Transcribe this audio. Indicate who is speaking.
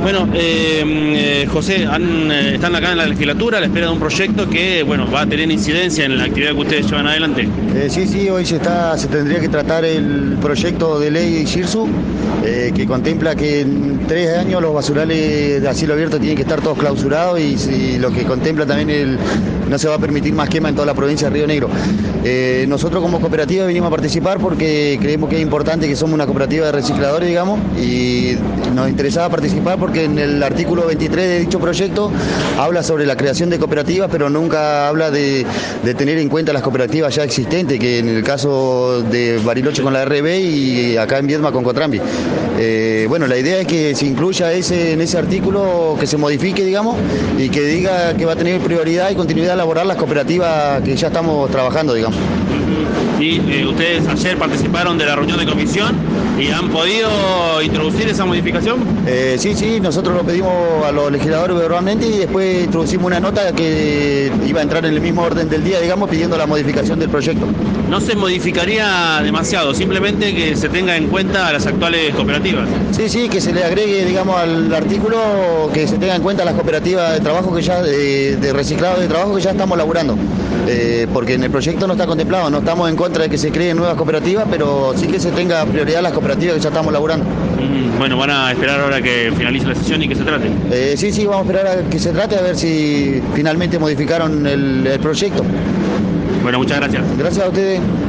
Speaker 1: Bueno, José, están acá en la legislatura a la espera de un proyecto que, bueno, va a tener incidencia en la actividad que ustedes llevan adelante.
Speaker 2: Sí, hoy se tendría que tratar el proyecto de ley GIRSU, que contempla que en 3 años los basurales de a cielo abierto tienen que estar todos clausurados y lo que contempla también no se va a permitir más quema en toda la provincia de Río Negro. Nosotros como cooperativa venimos a participar porque creemos que es importante, que somos una cooperativa de recicladores, digamos, y nos interesaba participar porque en el artículo 23 de dicho proyecto habla sobre la creación de cooperativas, pero nunca habla de tener en cuenta las cooperativas ya existentes, que en el caso de Bariloche con la RB y acá en Viedma con Cotrambi. Bueno, la idea es que se incluya en ese artículo, que se modifique, digamos, y que diga que va a tener prioridad y continuidad laboral las cooperativas que ya estamos trabajando, digamos.
Speaker 1: Y ustedes ayer participaron de la reunión de comisión y han podido introducir esa modificación.
Speaker 2: Sí, nosotros lo pedimos a los legisladores verbalmente y después introducimos una nota que iba a entrar en el mismo orden del día, digamos, pidiendo la modificación del proyecto.
Speaker 1: No se modificaría demasiado, simplemente que se tenga en cuenta a las actuales cooperativas.
Speaker 2: Sí, que se le agregue, digamos, al artículo que se tenga en cuenta las cooperativas de trabajo que ya, de reciclado de trabajo que ya estamos laburando. Porque en el proyecto no está contemplado, no estamos en contra de que se creen nuevas cooperativas, pero sí que se tenga prioridad las cooperativas que ya estamos laburando.
Speaker 1: Bueno, van a esperar ahora que finalice la sesión y que se trate.
Speaker 2: Sí, vamos a esperar a que se trate, a ver si finalmente modificaron el proyecto.
Speaker 1: Bueno, muchas gracias.
Speaker 2: Gracias a ustedes.